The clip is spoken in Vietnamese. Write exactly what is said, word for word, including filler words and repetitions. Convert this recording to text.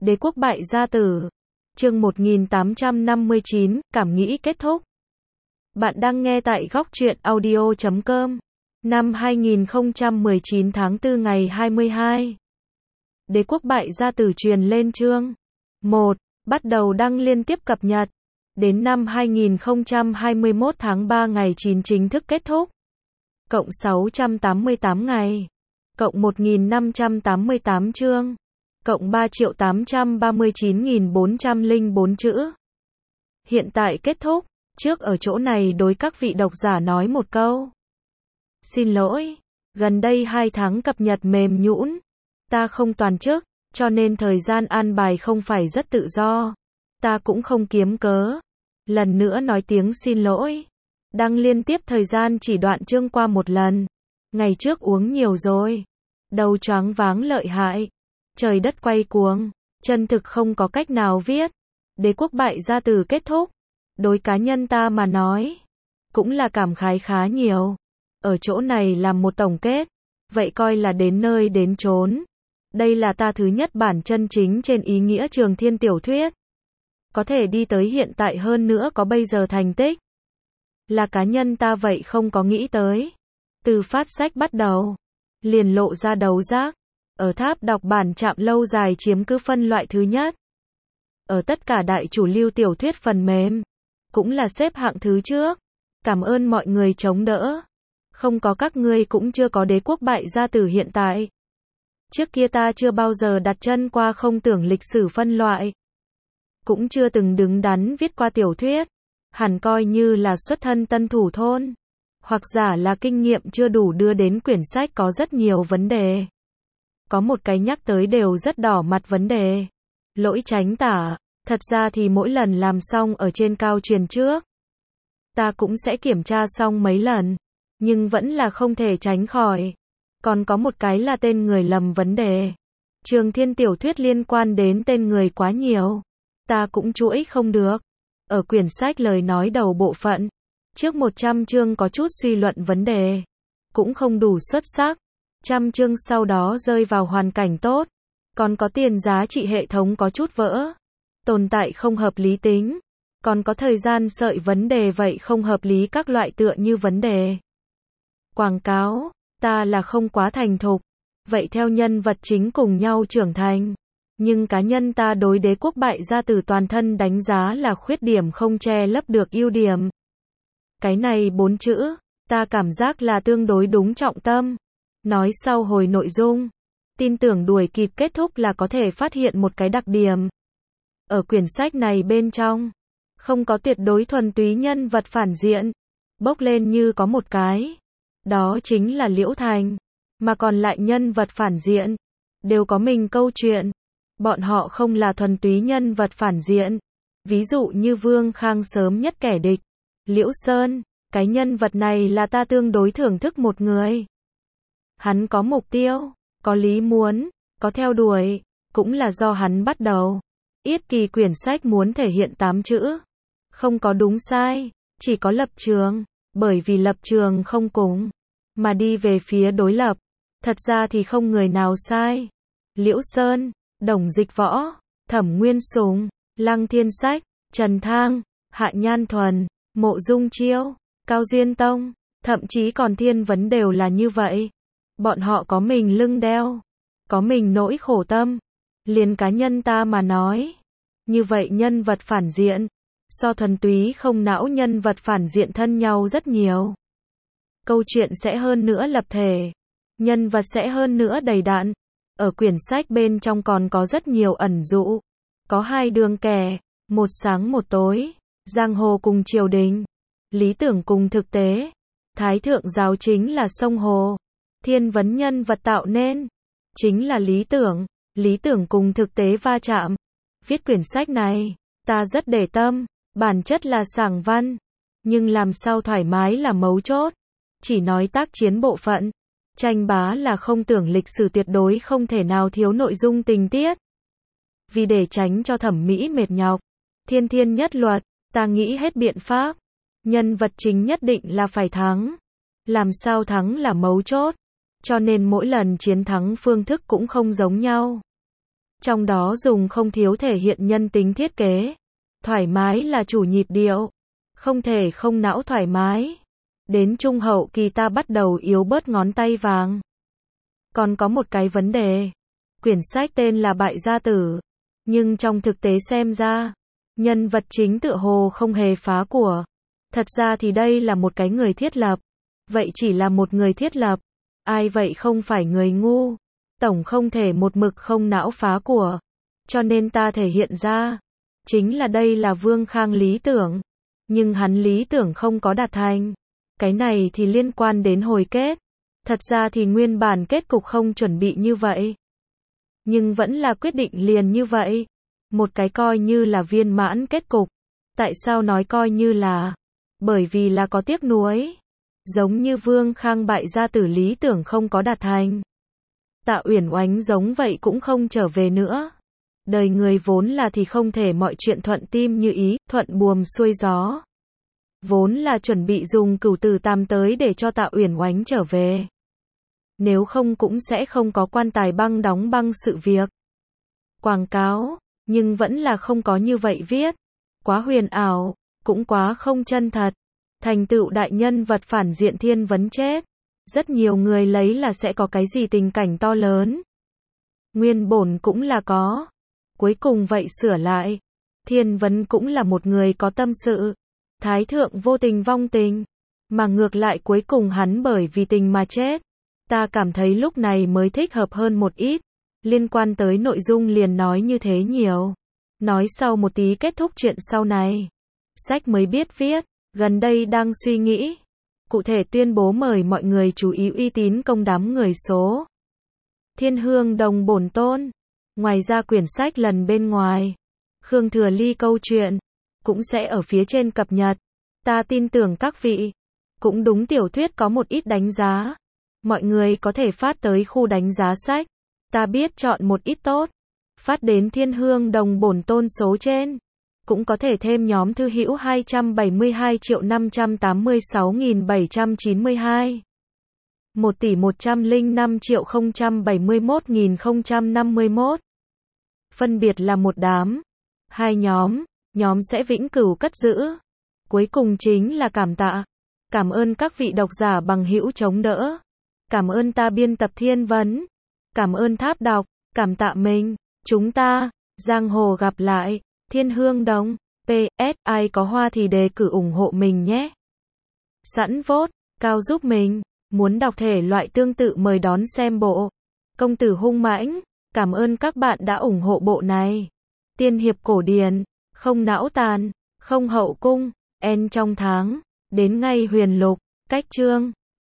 Đế quốc bại gia tử. Chương một nghìn tám trăm năm mươi chín, cảm nghĩ kết thúc. Bạn đang nghe tại góc truyện audio chấm com. Năm hai nghìn không trăm mười chín tháng tư ngày hai mươi hai. Đế quốc bại gia tử truyền lên chương một, bắt đầu đăng liên tiếp cập nhật. Đến năm hai nghìn không trăm hai mươi mốt tháng ba ngày chín chính thức kết thúc. Cộng sáu trăm tám mươi tám ngày. Cộng một nghìn năm trăm tám mươi tám chương. Cộng ba triệu tám trăm ba mươi chín nghìn bốn trăm lẻ bốn chữ. Hiện tại kết thúc. Trước ở chỗ này đối các vị độc giả nói một câu. Xin lỗi, gần đây hai tháng cập nhật mềm nhũn. Ta không toàn chức, cho nên thời gian an bài không phải rất tự do. Ta cũng không kiếm cớ. Lần nữa nói tiếng xin lỗi. Đăng liên tiếp thời gian chỉ đoạn chương qua một lần. Ngày trước uống nhiều rồi. Đầu choáng váng lợi hại. Trời đất quay cuồng. Chân thực không có cách nào viết. Đế quốc bại gia tử kết thúc. Đối cá nhân ta mà nói. Cũng là cảm khái khá nhiều. Ở chỗ này làm một tổng kết. Vậy coi là đến nơi đến chốn. Đây là ta thứ nhất bản chân chính trên ý nghĩa trường thiên tiểu thuyết. Có thể đi tới hiện tại hơn nữa có bây giờ thành tích. Là cá nhân ta vậy không có nghĩ tới. Từ phát sách bắt đầu. Liền lộ ra đấu giác. Ở tháp đọc bản chạm lâu dài chiếm cứ phân loại thứ nhất. Ở tất cả đại chủ lưu tiểu thuyết phần mềm. Cũng là xếp hạng thứ trước. Cảm ơn mọi người chống đỡ. Không có các ngươi cũng chưa có đế quốc bại gia tử hiện tại. Trước kia ta chưa bao giờ đặt chân qua không tưởng lịch sử phân loại. Cũng chưa từng đứng đắn viết qua tiểu thuyết. Hẳn coi như là xuất thân tân thủ thôn. Hoặc giả là kinh nghiệm chưa đủ đưa đến quyển sách có rất nhiều vấn đề. Có một cái nhắc tới đều rất đỏ mặt vấn đề. Lỗi tránh tả. Thật ra thì mỗi lần làm xong ở trên cao truyền trước. Ta cũng sẽ kiểm tra xong mấy lần. Nhưng vẫn là không thể tránh khỏi. Còn có một cái là tên người lầm vấn đề. Trường thiên tiểu thuyết liên quan đến tên người quá nhiều. Ta cũng chuỗi không được. Ở quyển sách lời nói đầu bộ phận. Trước một trăm chương có chút suy luận vấn đề. Cũng không đủ xuất sắc. Trăm chương sau đó rơi vào hoàn cảnh tốt. Còn có tiền giá trị hệ thống có chút vỡ. Tồn tại không hợp lý tính. Còn có thời gian sợi vấn đề vậy không hợp lý các loại tựa như vấn đề. Quảng cáo. Ta là không quá thành thục. Vậy theo nhân vật chính cùng nhau trưởng thành. Nhưng cá nhân ta đối đế quốc bại gia tử toàn thân đánh giá là khuyết điểm không che lấp được ưu điểm. Cái này bốn chữ. Ta cảm giác là tương đối đúng trọng tâm. Nói sau hồi nội dung. Tin tưởng đuổi kịp kết thúc là có thể phát hiện một cái đặc điểm. Ở quyển sách này bên trong. Không có tuyệt đối thuần túy nhân vật phản diện. Bốc lên như có một cái. Đó chính là Liễu Thành. Mà còn lại nhân vật phản diện. Đều có mình câu chuyện. Bọn họ không là thuần túy nhân vật phản diện. Ví dụ như Vương Khang sớm nhất kẻ địch. Liễu Sơn. Cái nhân vật này là ta tương đối thưởng thức một người. Hắn có mục tiêu. Có lý muốn. Có theo đuổi. Cũng là do hắn bắt đầu. Yết kỳ quyển sách muốn thể hiện tám chữ. Không có đúng sai. Chỉ có lập trường. Bởi vì lập trường không cùng. Mà đi về phía đối lập. Thật ra thì không người nào sai. Liễu Sơn. Đồng Dịch Võ. Thẩm Nguyên Sùng. Lăng Thiên Sách. Trần Thang. Hạ Nhan Thuần. Mộ Dung Chiêu. Cao Diên Tông. Thậm chí còn Thiên Vấn đều là như vậy. Bọn họ có mình lưng đeo. Có mình nỗi khổ tâm. Liền cá nhân ta mà nói. Như vậy nhân vật phản diện. So thuần túy không não nhân vật phản diện thân nhau rất nhiều. Câu chuyện sẽ hơn nữa lập thể. Nhân vật sẽ hơn nữa đầy đặn. Ở quyển sách bên trong còn có rất nhiều ẩn dụ. Có hai đường kẻ. Một sáng một tối. Giang hồ cùng triều đình. Lý tưởng cùng thực tế. Thái thượng giáo chính là sông hồ. Thiên vấn nhân vật tạo nên. Chính là lý tưởng. Lý tưởng cùng thực tế va chạm. Viết quyển sách này. Ta rất để tâm. Bản chất là sảng văn. Nhưng làm sao thoải mái là mấu chốt. Chỉ nói tác chiến bộ phận. Tranh bá là không tưởng lịch sử tuyệt đối không thể nào thiếu nội dung tình tiết. Vì để tránh cho thẩm mỹ mệt nhọc. Thiên thiên nhất luật. Ta nghĩ hết biện pháp. Nhân vật chính nhất định là phải thắng. Làm sao thắng là mấu chốt. Cho nên mỗi lần chiến thắng phương thức cũng không giống nhau. Trong đó dùng không thiếu thể hiện nhân tính thiết kế. Thoải mái là chủ nhịp điệu. Không thể không não thoải mái. Đến trung hậu kỳ ta bắt đầu yếu bớt ngón tay vàng. Còn có một cái vấn đề. Quyển sách tên là Bại Gia Tử. Nhưng trong thực tế xem ra, nhân vật chính tựa hồ không hề phá của. Thật ra thì đây là một cái người thiết lập. Vậy chỉ là một người thiết lập. Ai vậy không phải người ngu. Tổng không thể một mực không não phá của. Cho nên ta thể hiện ra. Chính là đây là Vương Khang lý tưởng. Nhưng hắn lý tưởng không có đạt thành. Cái này thì liên quan đến hồi kết. Thật ra thì nguyên bản kết cục không chuẩn bị như vậy. Nhưng vẫn là quyết định liền như vậy. Một cái coi như là viên mãn kết cục. Tại sao nói coi như là? Bởi vì là có tiếc nuối. Giống như Vương Khang Bại Gia Tử lý tưởng không có đạt thành. Tạ Uyển Oánh giống vậy cũng không trở về nữa. Đời người vốn là thì không thể mọi chuyện thuận tim như ý, thuận buồm xuôi gió. Vốn là chuẩn bị dùng Cửu Tử Tam tới để cho Tạ Uyển Oánh trở về. Nếu không cũng sẽ không có quan tài băng đóng băng sự việc. Quảng cáo, nhưng vẫn là không có như vậy viết. Quá huyền ảo, cũng quá không chân thật. Thành tựu đại nhân vật phản diện thiên vấn chết. Rất nhiều người lấy là sẽ có cái gì tình cảnh to lớn. Nguyên bổn cũng là có. Cuối cùng vậy sửa lại. Thiên vấn cũng là một người có tâm sự. Thái thượng vô tình vong tình. Mà ngược lại cuối cùng hắn bởi vì tình mà chết. Ta cảm thấy lúc này mới thích hợp hơn một ít. Liên quan tới nội dung liền nói như thế nhiều. Nói sau một tí kết thúc chuyện sau này. Sách mới biết viết. Gần đây đang suy nghĩ. Cụ thể tuyên bố mời mọi người chú ý uy tín công đám người số. Thiên Hương Đồng bổn tôn. Ngoài ra quyển sách lần bên ngoài. Khương Thừa Ly câu chuyện. Cũng sẽ ở phía trên cập nhật. Ta tin tưởng các vị. Cũng đúng tiểu thuyết có một ít đánh giá. Mọi người có thể phát tới khu đánh giá sách. Ta biết chọn một ít tốt. Phát đến Thiên Hương Đồng bổn tôn số trên. Cũng có thể thêm nhóm thư hữu hai trăm bảy mươi hai triệu năm trăm tám mươi sáu nghìn bảy trăm chín mươi hai. một tỷ một trăm lẻ năm triệu không trăm bảy mươi mốt nghìn không trăm năm mươi mốt. Phân biệt là một đám. Hai nhóm. Nhóm sẽ vĩnh cửu cất giữ. Cuối cùng chính là cảm tạ. Cảm ơn các vị độc giả bằng hữu chống đỡ. Cảm ơn ta biên tập Thiên Vấn. Cảm ơn tháp đọc. Cảm tạ mình. Chúng ta. Giang hồ gặp lại. Thiên Hương Đồng. pê ét. Ai có hoa thì đề cử ủng hộ mình nhé. Sẵn vote. Cao giúp mình. Muốn đọc thể loại tương tự mời đón xem bộ Công tử hung mãnh. Cảm ơn các bạn đã ủng hộ bộ này. Tiên hiệp cổ điển. Không não tàn. Không hậu cung. En trong tháng. Đến ngay huyền lục. Cách chương.